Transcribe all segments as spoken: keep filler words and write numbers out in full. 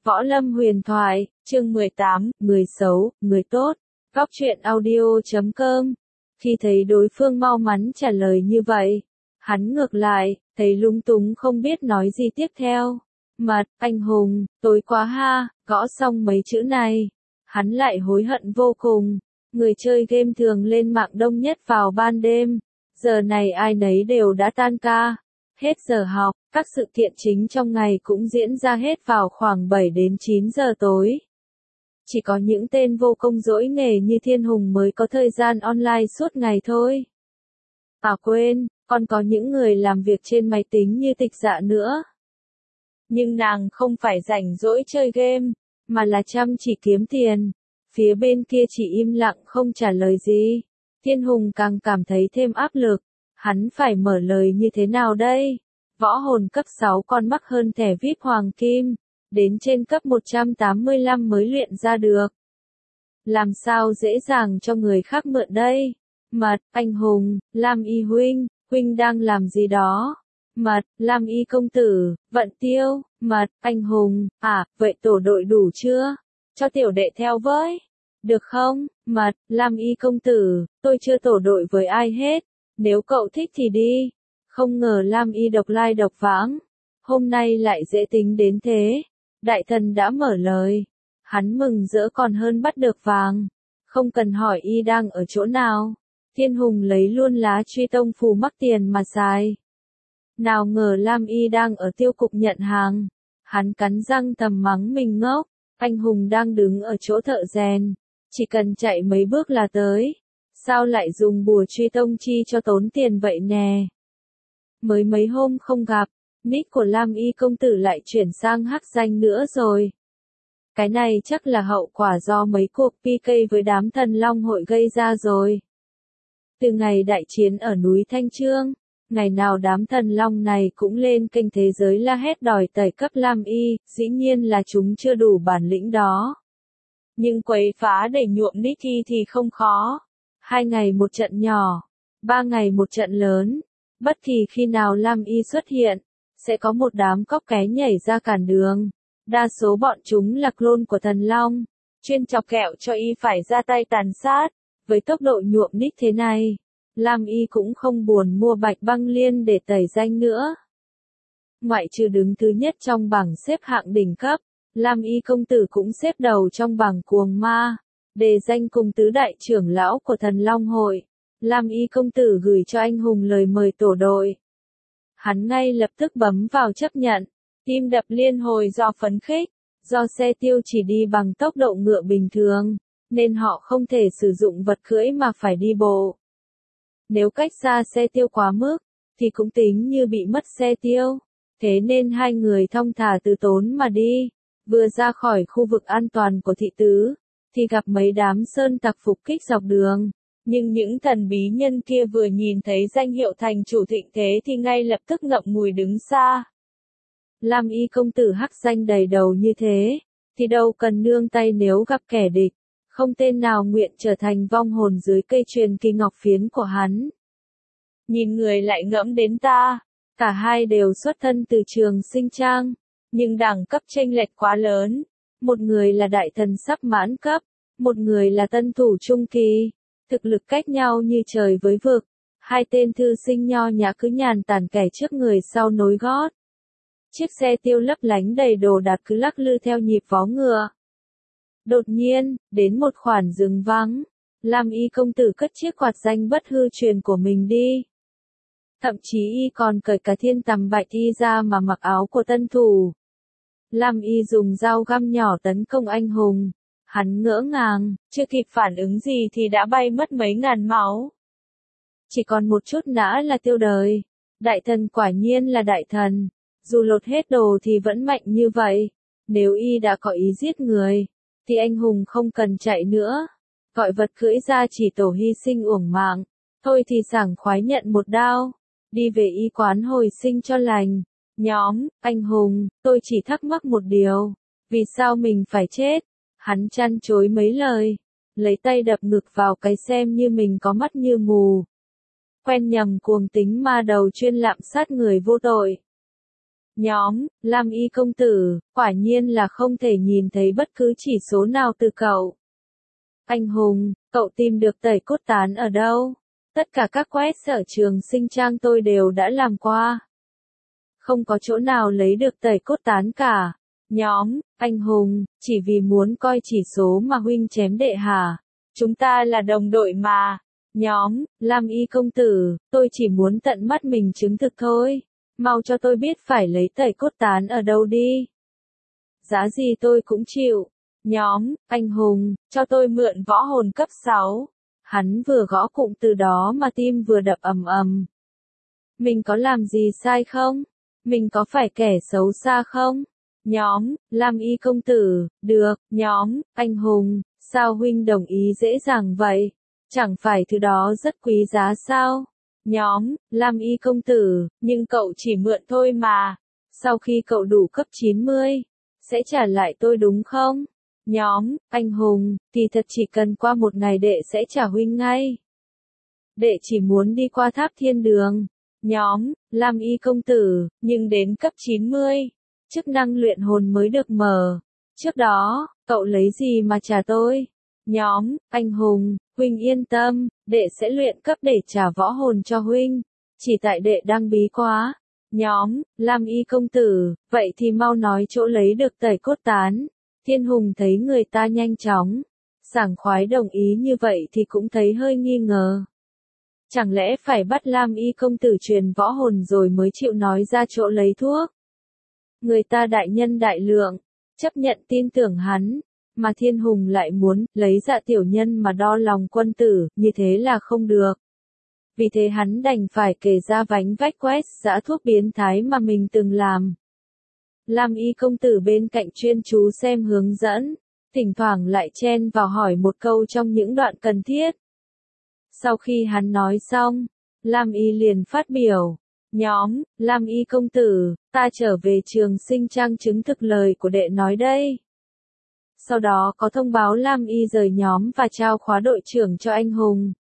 Võ Lâm Huyền Thoại, chương mười tám, người xấu, người tốt, góc truyện audio chấm com. Khi thấy đối phương mau mắn trả lời như vậy, hắn ngược lại, thấy lúng túng không biết nói gì tiếp theo. Mật, anh hùng, tối quá ha, gõ xong mấy chữ này. Hắn lại hối hận vô cùng. Người chơi game thường lên mạng đông nhất vào ban đêm. Giờ này ai nấy đều đã tan ca. Hết giờ học, các sự kiện chính trong ngày cũng diễn ra hết vào khoảng bảy đến chín giờ tối. Chỉ có những tên vô công dỗi nghề như Thiên Hùng mới có thời gian online suốt ngày thôi. À quên, còn có những người làm việc trên máy tính như Tịch Dạ nữa. Nhưng nàng không phải rảnh rỗi chơi game, mà là chăm chỉ kiếm tiền. Phía bên kia chỉ im lặng không trả lời gì. Thiên Hùng càng cảm thấy thêm áp lực. Hắn phải mở lời như thế nào đây? Võ hồn cấp sáu còn mắc hơn thẻ vi ai pi Hoàng Kim. Đến trên cấp một trăm tám mươi lăm mới luyện ra được. Làm sao dễ dàng cho người khác mượn đây? Mật, anh hùng, Lam Y huynh, huynh đang làm gì đó? Mật, Lam Y công tử, Vận Tiêu, Mật, anh hùng, à, vậy tổ đội đủ chưa? Cho tiểu đệ theo với. Được không? Mật, Lam Y công tử, tôi chưa tổ đội với ai hết. Nếu cậu thích thì đi. Không ngờ Lam Y độc lai độc vãng. Hôm nay lại dễ tính đến thế. Đại thần đã mở lời. Hắn mừng rỡ còn hơn bắt được vàng. Không cần hỏi y đang ở chỗ nào. Thiên Hùng lấy luôn lá truy tông phù mắc tiền mà xài. Nào ngờ Lam Y đang ở tiêu cục nhận hàng. Hắn cắn răng thầm mắng mình ngốc. Anh Hùng đang đứng ở chỗ thợ rèn. Chỉ cần chạy mấy bước là tới. Sao lại dùng bùa truy tông chi cho tốn tiền vậy nè? Mới mấy hôm không gặp, nick của Lam Y công tử lại chuyển sang hắc danh nữa rồi. Cái này chắc là hậu quả do mấy cuộc pê ca với đám thần long hội gây ra rồi. Từ ngày đại chiến ở núi Thanh Trương, ngày nào đám thần long này cũng lên kênh thế giới la hét đòi tẩy cấp Lam Y, dĩ nhiên là chúng chưa đủ bản lĩnh đó. Nhưng quấy phá để nhuộm nick thì không khó. Hai ngày một trận nhỏ, ba ngày một trận lớn. Bất kỳ khi nào Lam Y xuất hiện, sẽ có một đám cóc ké nhảy ra cản đường. Đa số bọn chúng là clone của thần long, chuyên chọc kẹo cho Y phải ra tay tàn sát. Với tốc độ nhuộm nick thế này, Lam Y cũng không buồn mua Bạch Băng Liên để tẩy danh nữa. Ngoại trừ đứng thứ nhất trong bảng xếp hạng đỉnh cấp, Lam Y công tử cũng xếp đầu trong bảng cuồng ma, đề danh cùng tứ đại trưởng lão của thần long hội. Lam Y công tử gửi cho anh hùng lời mời tổ đội. Hắn ngay lập tức bấm vào chấp nhận, tim đập liên hồi do phấn khích, do xe tiêu chỉ đi bằng tốc độ ngựa bình thường, nên họ không thể sử dụng vật cưỡi mà phải đi bộ. Nếu cách xa xe tiêu quá mức, thì cũng tính như bị mất xe tiêu, thế nên hai người thong thả từ tốn mà đi. Vừa ra khỏi khu vực an toàn của thị tứ, thì gặp mấy đám sơn tặc phục kích dọc đường. Nhưng những thần bí nhân kia vừa nhìn thấy danh hiệu thành chủ thịnh thế thì ngay lập tức ngậm ngùi đứng xa. Lam Y công tử hắc danh đầy đầu như thế, thì đâu cần nương tay nếu gặp kẻ địch. Không tên nào nguyện trở thành vong hồn dưới cây truyền kỳ ngọc phiến của hắn. Nhìn người lại ngẫm đến ta, cả hai đều xuất thân từ trường sinh trang, nhưng đẳng cấp chênh lệch quá lớn. Một người là đại thần sắp mãn cấp, một người là tân thủ trung kỳ. Thực lực cách nhau như trời với vực, hai tên thư sinh nho nhã cứ nhàn tản kẻ trước người sau nối gót. Chiếc xe tiêu lấp lánh đầy đồ đạc cứ lắc lư theo nhịp vó ngựa. Đột nhiên, đến một khoản rừng vắng, Lam Y công tử cất chiếc quạt danh bất hư truyền của mình đi. Thậm chí y còn cởi cả thiên tầm bạch y ra mà mặc áo của tân thủ. Lam Y dùng dao găm nhỏ tấn công anh hùng. Hắn ngỡ ngàng, chưa kịp phản ứng gì thì đã bay mất mấy ngàn máu. Chỉ còn một chút nữa là tiêu đời. Đại thần quả nhiên là đại thần. Dù lột hết đồ thì vẫn mạnh như vậy. Nếu y đã có ý giết người, thì anh hùng không cần chạy nữa. Gọi vật cưỡi ra chỉ tổ hy sinh uổng mạng. Thôi thì sảng khoái nhận một đao. Đi về y quán hồi sinh cho lành. Nhóm, anh hùng, tôi chỉ thắc mắc một điều. Vì sao mình phải chết? Hắn chăn chối mấy lời, lấy tay đập ngực vào cái xem như mình có mắt như mù. Quen nhầm cuồng tính ma đầu chuyên lạm sát người vô tội. Nhóm, Lam Y công tử, quả nhiên là không thể nhìn thấy bất cứ chỉ số nào từ cậu. Anh hùng, cậu tìm được tẩy cốt tán ở đâu? Tất cả các quét ở trường sinh trang tôi đều đã làm qua. Không có chỗ nào lấy được tẩy cốt tán cả. Nhóm, anh hùng, chỉ vì muốn coi chỉ số mà huynh chém đệ hả? Chúng ta là đồng đội mà. Nhóm, Lam Y công tử, tôi chỉ muốn tận mắt mình chứng thực thôi. Mau cho tôi biết phải lấy tẩy cốt tán ở đâu đi. Giá gì tôi cũng chịu. Nhóm, anh hùng, cho tôi mượn võ hồn cấp sáu. Hắn vừa gõ cụm từ đó mà tim vừa đập ầm ầm. Mình có làm gì sai không? Mình có phải kẻ xấu xa không? Nhóm, Lam Y công tử, được, nhóm, anh hùng, sao huynh đồng ý dễ dàng vậy? Chẳng phải thứ đó rất quý giá sao? Nhóm, Lam Y công tử, nhưng cậu chỉ mượn thôi mà. Sau khi cậu đủ cấp chín mươi, sẽ trả lại tôi đúng không? Nhóm, anh hùng, thì thật chỉ cần qua một ngày đệ sẽ trả huynh ngay. Đệ chỉ muốn đi qua tháp thiên đường. Nhóm, Lam Y công tử, nhưng đến cấp chín mươi, chức năng luyện hồn mới được mở. Trước đó, cậu lấy gì mà trả tôi? Nhóm, anh hùng, huynh yên tâm, đệ sẽ luyện cấp để trả võ hồn cho huynh. Chỉ tại đệ đang bí quá. Nhóm, Lam Y công tử, vậy thì mau nói chỗ lấy được tẩy cốt tán. Thiên Hùng thấy người ta nhanh chóng, sảng khoái đồng ý như vậy thì cũng thấy hơi nghi ngờ. Chẳng lẽ phải bắt Lam Y công tử truyền võ hồn rồi mới chịu nói ra chỗ lấy thuốc? Người ta đại nhân đại lượng, chấp nhận tin tưởng hắn, mà Thiên Hùng lại muốn lấy dạ tiểu nhân mà đo lòng quân tử, như thế là không được. Vì thế hắn đành phải kể ra vánh vách quét dã thuốc biến thái mà mình từng làm. Lam Y công tử bên cạnh chuyên chú xem hướng dẫn, thỉnh thoảng lại chen vào hỏi một câu trong những đoạn cần thiết. Sau khi hắn nói xong, Lam Y liền phát biểu. Nhóm, Lam Y công tử, ta trở về trường sinh trang chứng thực lời của đệ nói đây. Sau đó có thông báo Lam Y rời nhóm và trao khóa đội trưởng cho anh hùng.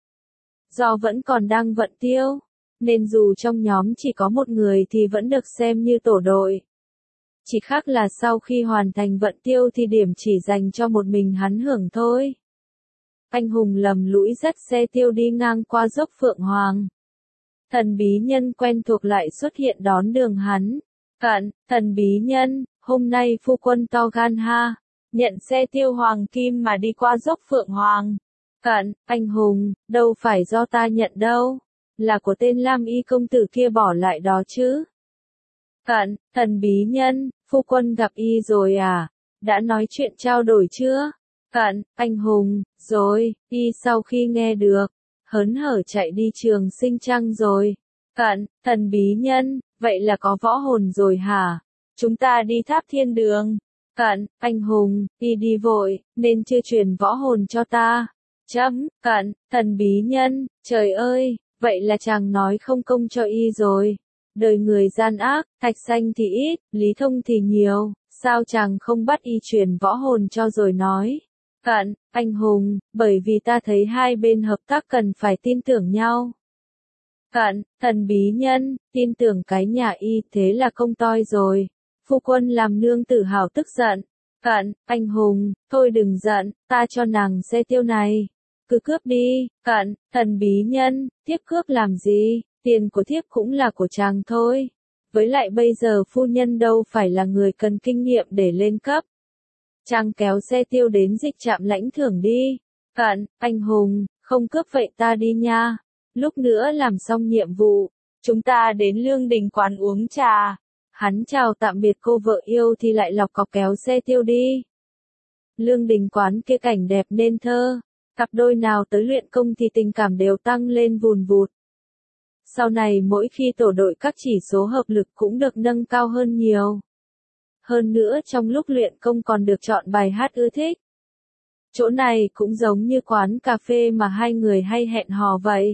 Do vẫn còn đang vận tiêu, nên dù trong nhóm chỉ có một người thì vẫn được xem như tổ đội. Chỉ khác là sau khi hoàn thành vận tiêu thì điểm chỉ dành cho một mình hắn hưởng thôi. Anh hùng lầm lũi dắt xe tiêu đi ngang qua dốc Phượng Hoàng. Thần bí nhân quen thuộc lại xuất hiện đón đường hắn. Cận, thần bí nhân, hôm nay phu quân to gan ha. Nhận xe tiêu hoàng kim mà đi qua dốc Phượng Hoàng. Cận, anh hùng, đâu phải do ta nhận đâu. Là của tên Lam Y công tử kia bỏ lại đó chứ. Cận, thần bí nhân, phu quân gặp y rồi à? Đã nói chuyện trao đổi chưa? Cận, anh hùng, rồi, y sau khi nghe được, hớn hở chạy đi trường sinh trang rồi. Cận, thần bí nhân, vậy là có võ hồn rồi hả? Chúng ta đi tháp thiên đường. Cận, anh hùng, y đi vội, nên chưa truyền võ hồn cho ta. Chấm, cận, thần bí nhân, trời ơi, vậy là chàng nói không công cho y rồi. Đời người gian ác, thạch xanh thì ít, lý thông thì nhiều, sao chàng không bắt y truyền võ hồn cho rồi nói. Cận, anh hùng, bởi vì ta thấy hai bên hợp tác cần phải tin tưởng nhau. Cận, thần bí nhân, tin tưởng cái nhà y thế là công toi rồi. Phu quân làm nương tử hào tức giận. Cận, anh hùng, thôi đừng giận, ta cho nàng xe tiêu này. Cứ cướp đi. Cận, thần bí nhân, thiếp cướp làm gì? Tiền của thiếp cũng là của chàng thôi. Với lại bây giờ phu nhân đâu phải là người cần kinh nghiệm để lên cấp. Chàng kéo xe tiêu đến dịch trạm lãnh thưởng đi. Cận, anh hùng, không cướp vậy ta đi nha. Lúc nữa làm xong nhiệm vụ, chúng ta đến Lương Đình quán uống trà. Hắn chào tạm biệt cô vợ yêu thì lại lọc cọc kéo xe tiêu đi. Lương Đình quán kia cảnh đẹp nên thơ. Cặp đôi nào tới luyện công thì tình cảm đều tăng lên vùn vụt. Sau này mỗi khi tổ đội các chỉ số hợp lực cũng được nâng cao hơn nhiều. Hơn nữa trong lúc luyện công còn được chọn bài hát ưa thích. Chỗ này cũng giống như quán cà phê mà hai người hay hẹn hò vậy.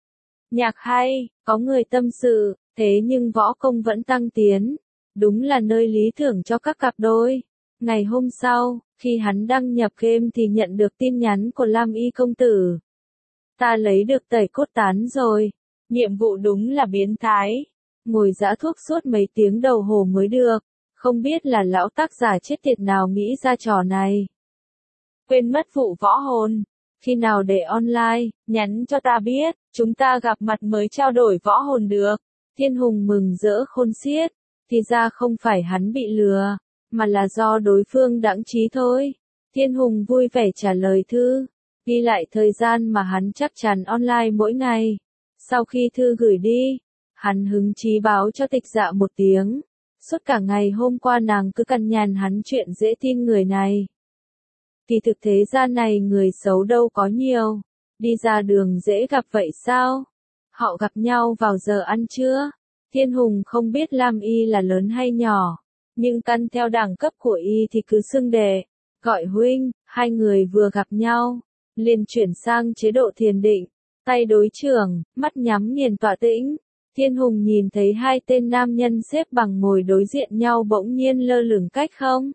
Nhạc hay, có người tâm sự, thế nhưng võ công vẫn tăng tiến. Đúng là nơi lý tưởng cho các cặp đôi. Ngày hôm sau, khi hắn đăng nhập game thì nhận được tin nhắn của Lam Y công tử. Ta lấy được tẩy cốt tán rồi. Nhiệm vụ đúng là biến thái. ngồi giã thuốc suốt mấy tiếng đầu hồ mới được, không biết là lão tác giả chết tiệt nào nghĩ ra trò này. Quên mất vụ võ hồn, khi nào để online, nhắn cho ta biết, chúng ta gặp mặt mới trao đổi võ hồn được. Thiên Hùng mừng rỡ khôn xiết, thì ra không phải hắn bị lừa, mà là do đối phương đãng trí thôi. Thiên Hùng vui vẻ trả lời thư, ghi lại thời gian mà hắn chắc chắn online mỗi ngày. Sau khi thư gửi đi, hắn hứng chí báo cho Tịch Dạ một tiếng. Suốt cả ngày hôm qua nàng cứ cằn nhằn hắn chuyện dễ tin người này. Kỳ thực thế gian này người xấu đâu có nhiều, đi ra đường dễ gặp vậy sao? Họ gặp nhau vào giờ ăn trưa. Thiên Hùng không biết Lam Y là lớn hay nhỏ, nhưng căn theo đẳng cấp của Y thì cứ xưng đệ, gọi huynh. Hai người vừa gặp nhau, liền chuyển sang chế độ thiền định, tay đối trưởng, mắt nhắm nghiền tọa tĩnh. Thiên Hùng nhìn thấy hai tên nam nhân xếp bằng ngồi đối diện nhau bỗng nhiên lơ lửng cách không.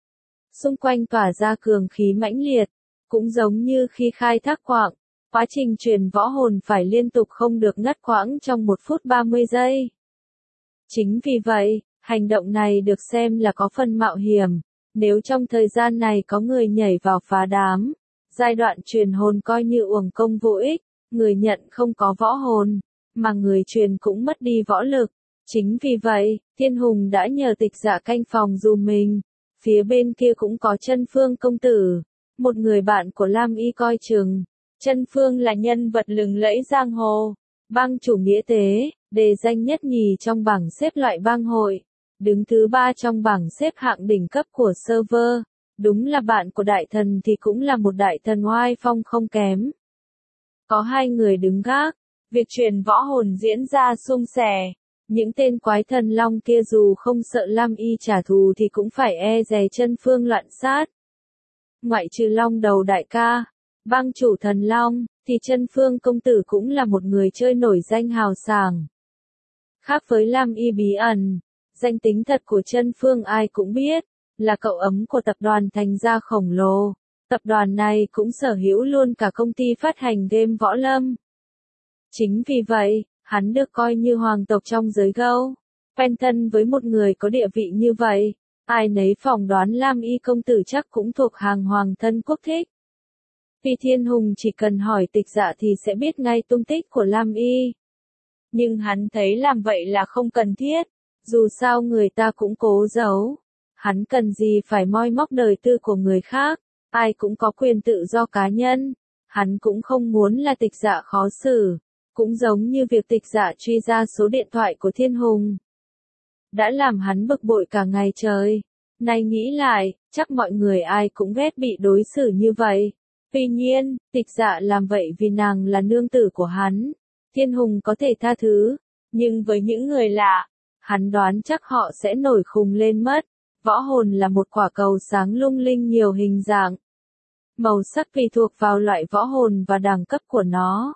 Xung quanh tỏa ra cường khí mãnh liệt, cũng giống như khi khai thác quạng, quá trình truyền võ hồn phải liên tục không được ngắt quãng trong một phút ba mươi giây. Chính vì vậy, hành động này được xem là có phần mạo hiểm, nếu trong thời gian này có người nhảy vào phá đám, giai đoạn truyền hồn coi như uổng công vô ích, người nhận không có võ hồn, mà người truyền cũng mất đi võ lực. Chính vì vậy, Thiên Hùng đã nhờ Tịch Dạ canh phòng dùm mình. Phía bên kia cũng có Chân Phương công tử, một người bạn của Lam Y coi chừng. Chân Phương là nhân vật lừng lẫy giang hồ, bang chủ nghĩa tế, đề danh nhất nhì trong bảng xếp loại bang hội, đứng thứ ba trong bảng xếp hạng đỉnh cấp của server. Đúng là bạn của đại thần thì cũng là một đại thần oai phong không kém. Có hai người đứng gác, việc truyền võ hồn diễn ra suôn sẻ. Những tên quái thần long kia dù không sợ Lam Y trả thù thì cũng phải e dè Chân Phương loạn sát. Ngoại trừ long đầu đại ca, bang chủ thần long, thì Chân Phương công tử cũng là một người chơi nổi danh hào sảng. Khác với Lam Y bí ẩn, danh tính thật của Chân Phương ai cũng biết, là cậu ấm của tập đoàn Thành Gia khổng lồ. Tập đoàn này cũng sở hữu luôn cả công ty phát hành game võ lâm. Chính vì vậy, hắn được coi như hoàng tộc trong giới gâu. Quen thân với một người có địa vị như vậy, ai nấy phỏng đoán Lam Y công tử chắc cũng thuộc hàng hoàng thân quốc thích. Vì Thiên Hùng chỉ cần hỏi Tịch Dạ thì sẽ biết ngay tung tích của Lam Y. Nhưng hắn thấy làm vậy là không cần thiết, dù sao người ta cũng cố giấu. Hắn cần gì phải moi móc đời tư của người khác, ai cũng có quyền tự do cá nhân. Hắn cũng không muốn là Tịch Dạ khó xử. Cũng giống như việc Tịch Dạ truy ra số điện thoại của Thiên Hùng. Đã làm hắn bực bội cả ngày trời. Nay nghĩ lại, chắc mọi người ai cũng ghét bị đối xử như vậy. Tuy nhiên, Tịch Dạ làm vậy vì nàng là nương tử của hắn. Thiên Hùng có thể tha thứ. Nhưng với những người lạ, hắn đoán chắc họ sẽ nổi khùng lên mất. Võ hồn là một quả cầu sáng lung linh nhiều hình dạng. Màu sắc tùy thuộc vào loại võ hồn và đẳng cấp của nó.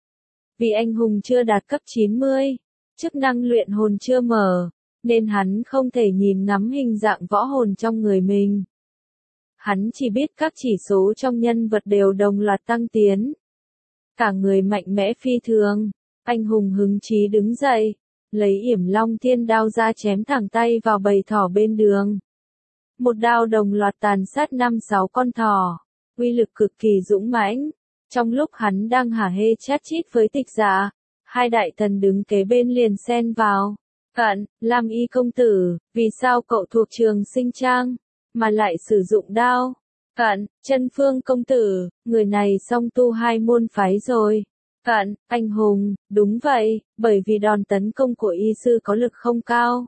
Vì anh hùng chưa đạt cấp chín mươi, chức năng luyện hồn chưa mở, nên hắn không thể nhìn ngắm hình dạng võ hồn trong người mình. Hắn chỉ biết các chỉ số trong nhân vật đều đồng loạt tăng tiến. Cả người mạnh mẽ phi thường, anh hùng hứng chí đứng dậy, lấy yểm long thiên đao ra chém thẳng tay vào bầy thỏ bên đường. Một đao đồng loạt tàn sát năm sáu con thỏ, uy lực cực kỳ dũng mãnh. Trong lúc hắn đang hả hê chát chít với Tịch Dạ, hai đại thần đứng kế bên liền xen vào. Cận, Lam Y công tử, vì sao cậu thuộc trường sinh trang, mà lại sử dụng đao? Cận, Chân Phương công tử, người này song tu hai môn phái rồi. Cận, anh hùng, đúng vậy, bởi vì đòn tấn công của y sư có lực không cao.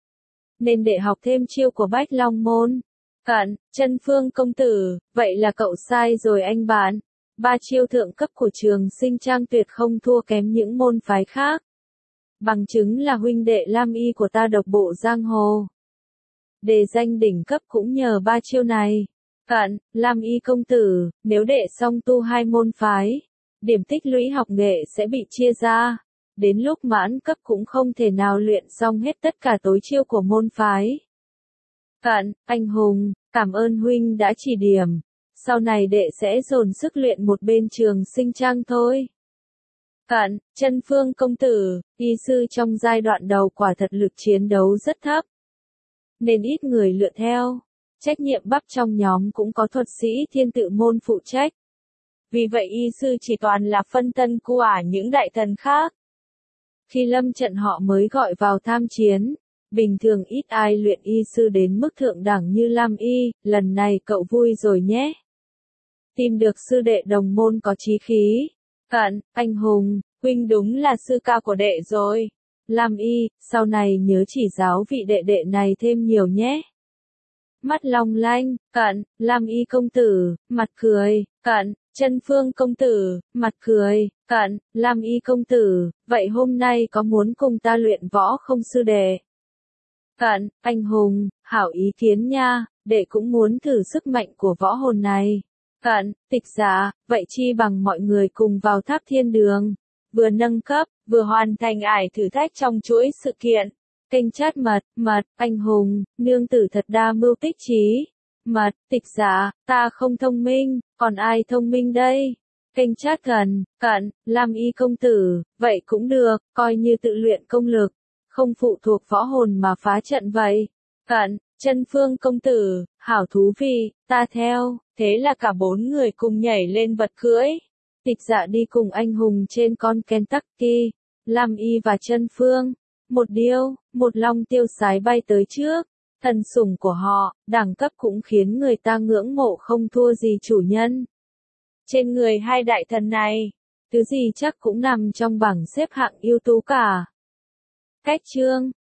Nên để học thêm chiêu của Bách Long môn. Cận, Chân Phương công tử, vậy là cậu sai rồi anh bạn. Ba chiêu thượng cấp của trường sinh trang tuyệt không thua kém những môn phái khác. Bằng chứng là huynh đệ Lam Y của ta độc bộ giang hồ. Đề danh đỉnh cấp cũng nhờ ba chiêu này. Cận, Lam Y công tử, nếu đệ song tu hai môn phái, điểm tích lũy học nghệ sẽ bị chia ra. Đến lúc mãn cấp cũng không thể nào luyện xong hết tất cả tối chiêu của môn phái. Cận, anh hùng, cảm ơn huynh đã chỉ điểm. Sau này đệ sẽ dồn sức luyện một bên trường sinh trang thôi. Cận, Chân Phương công tử, y sư trong giai đoạn đầu quả thật lực chiến đấu rất thấp, nên ít người lựa theo. Trách nhiệm bắp trong nhóm cũng có thuật sĩ thiên tự môn phụ trách. Vì vậy y sư chỉ toàn là phân tân của những đại thần khác. Khi lâm trận họ mới gọi vào tham chiến. Bình thường ít ai luyện y sư đến mức thượng đẳng như Lam Y, lần này cậu vui rồi nhé. Tìm được sư đệ đồng môn có chí khí. Cận, anh hùng, huynh đúng là sư ca của đệ rồi. Lam Y, sau này nhớ chỉ giáo vị đệ đệ này thêm nhiều nhé. Mắt long lanh, Cận, Lam Y công tử, mặt cười, Cận, Chân Phương công tử, mặt cười, Cận, Lam Y công tử, vậy hôm nay có muốn cùng ta luyện võ không sư đệ? Cận, anh hùng, hảo ý kiến nha, đệ cũng muốn thử sức mạnh của võ hồn này. Cận, Tịch Giả, vậy chi bằng mọi người cùng vào tháp thiên đường, vừa nâng cấp, vừa hoàn thành ải thử thách trong chuỗi sự kiện. Kênh chat mật, mật, anh hùng, nương tử thật đa mưu tích trí. Mật, Tịch Giả, ta không thông minh, còn ai thông minh đây? Kênh chat gần, Cận, Lam Y công tử, vậy cũng được, coi như tự luyện công lực, không phụ thuộc võ hồn mà phá trận vậy. Cận, Chân Phương công tử, hảo thú vị, ta theo. Thế là cả bốn người cùng nhảy lên vật cưỡi. Tịch Dạ đi cùng anh hùng trên con Kentucky, Lam Y và Chân Phương. Một điêu, một long tiêu sái bay tới trước. Thần sủng của họ, đẳng cấp cũng khiến người ta ngưỡng mộ không thua gì chủ nhân. Trên người hai đại thần này, thứ gì chắc cũng nằm trong bảng xếp hạng ưu tú cả. Cách chương